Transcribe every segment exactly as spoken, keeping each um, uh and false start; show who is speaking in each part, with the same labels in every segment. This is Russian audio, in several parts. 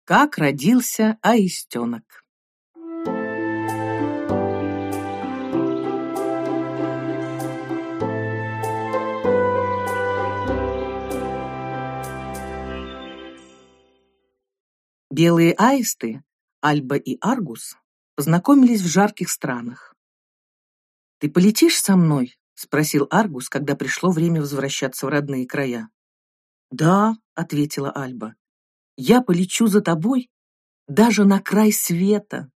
Speaker 1: Как родился аистенок. Белые аисты, Альба и Аргус, познакомились в жарких странах. «Ты полетишь со мной?» — спросил Аргус, когда пришло время возвращаться в родные края. «Да», — ответила Альба, — «я полечу за тобой даже на край света».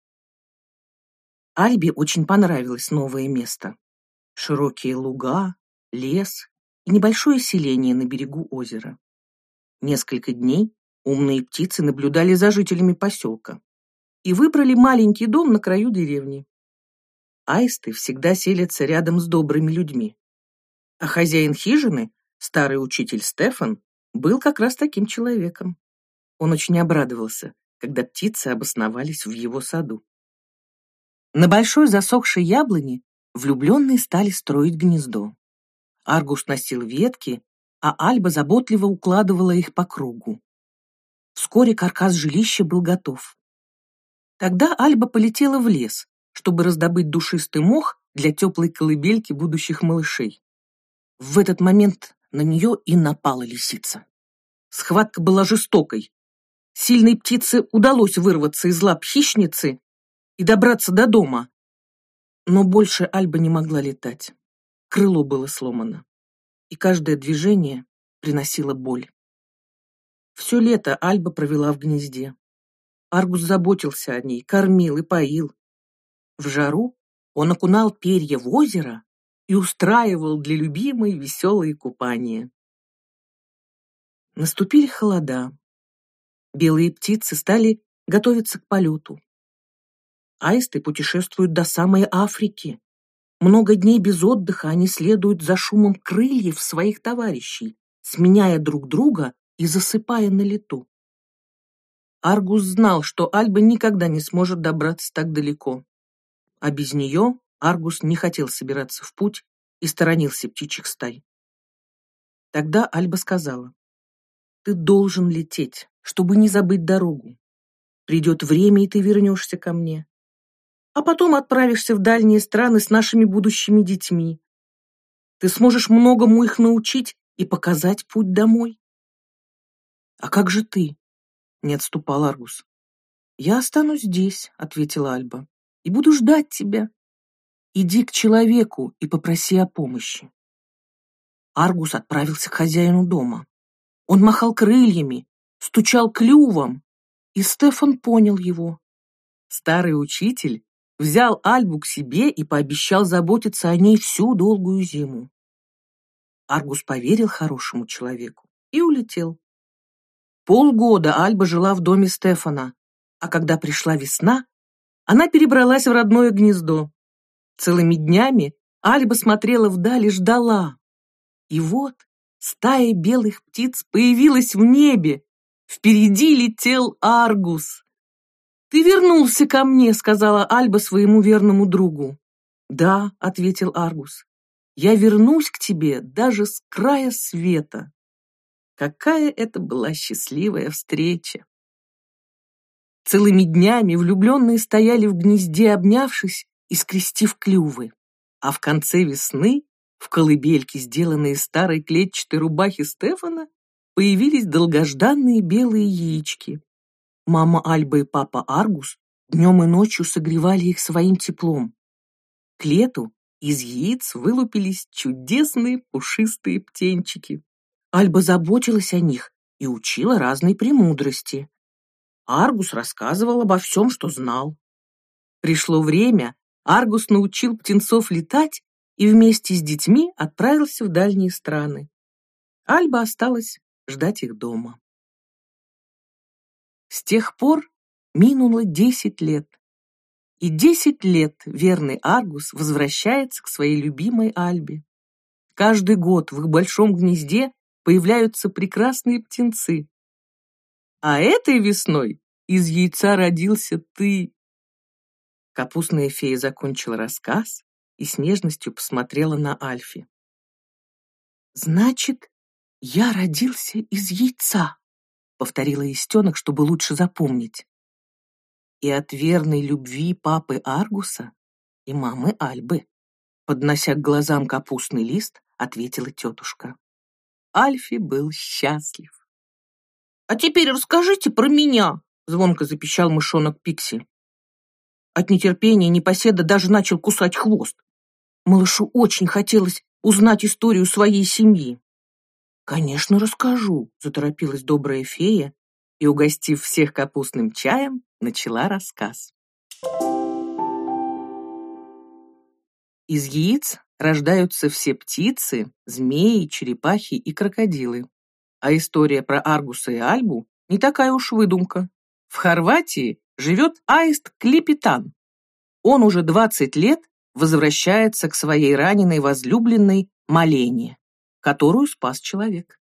Speaker 1: Альбе очень понравилось новое место. Широкие луга, лес и небольшое селение на берегу озера. Несколько дней умные птицы наблюдали за жителями поселка и выбрали маленький дом на краю деревни. Аисты всегда селятся рядом с добрыми людьми. А хозяин хижины, старый учитель Стефан, был как раз таким человеком. Он очень обрадовался, когда птицы обосновались в его саду. На большой засохшей яблоне влюбленные стали строить гнездо. Аргус носил ветки, а Альба заботливо укладывала их по кругу. Вскоре каркас жилища был готов. Тогда Альба полетела в лес, чтобы раздобыть душистый мох для теплой колыбельки будущих малышей. В этот момент на нее и напала лисица. Схватка была жестокой. Сильной птице удалось вырваться из лап хищницы и добраться до дома. Но больше Альба не могла летать. Крыло было сломано, и каждое движение приносило боль. Все лето Альба провела в гнезде. Аргус заботился о ней, кормил и поил. В жару он окунал перья в озеро и устраивал для любимой веселые купания. Наступили холода. Белые птицы стали готовиться к полету. Аисты путешествуют до самой Африки. Много дней без отдыха они следуют за шумом крыльев своих товарищей, сменяя друг друга и засыпая на лету. Аргус знал, что Альба никогда не сможет добраться так далеко. А без нее Аргус не хотел собираться в путь и сторонился птичьих стай. Тогда Альба сказала: «Ты должен лететь, чтобы не забыть дорогу. Придет время, и ты вернешься ко мне. А потом отправишься в дальние страны с нашими будущими детьми. Ты сможешь многому их научить и показать путь домой». «А как же ты?» — не отступал Аргус. «Я останусь здесь», — ответила Альба, — «и буду ждать тебя. Иди к человеку и попроси о помощи». Аргус отправился к хозяину дома. Он махал крыльями, стучал клювом, и Стефан понял его. Старый учитель взял Альбу к себе и пообещал заботиться о ней всю долгую зиму. Аргус поверил хорошему человеку и улетел. Полгода Альба жила в доме Стефана, а когда пришла весна, она перебралась в родное гнездо. Целыми днями Альба смотрела вдаль и ждала. И вот стая белых птиц появилась в небе. Впереди летел Аргус. «Ты вернулся ко мне», — сказала Альба своему верному другу. «Да», — ответил Аргус, — «я вернусь к тебе даже с края света». Какая это была счастливая встреча! Целыми днями влюбленные стояли в гнезде, обнявшись и скрестив клювы. А в конце весны в колыбельке, сделанной из старой клетчатой рубахи Стефана, появились долгожданные белые яички. Мама Альба и папа Аргус днем и ночью согревали их своим теплом. К лету из яиц вылупились чудесные пушистые птенчики. Альба заботилась о них и учила разной премудрости. Аргус рассказывал обо всем, что знал. Пришло время, Аргус научил птенцов летать и вместе с детьми отправился в дальние страны. Альба осталась ждать их дома. С тех пор минуло десять лет. И десять лет верный Аргус возвращается к своей любимой Альбе. Каждый год в их большом гнезде появляются прекрасные птенцы. А этой весной из яйца родился ты. Капустная фея закончила рассказ и с нежностью посмотрела на Альфи. «Значит, я родился из яйца», повторила Истенок, чтобы лучше запомнить. И от верной любви папы Аргуса и мамы Альбы, поднося к глазам капустный лист, ответила тетушка. Альфи был счастлив. «А теперь расскажите про меня!» — звонко запищал мышонок Пикси. От нетерпения непоседа даже начал кусать хвост. Малышу очень хотелось узнать историю своей семьи. «Конечно, расскажу», — заторопилась добрая фея и, угостив всех капустным чаем, начала рассказ. Из яиц рождаются все птицы, змеи, черепахи и крокодилы. А история про Аргуса и Альбу не такая уж выдумка. В Хорватии живет аист Клепетан. Он уже двадцать лет возвращается к своей раненой возлюбленной Малене, которую спас человек.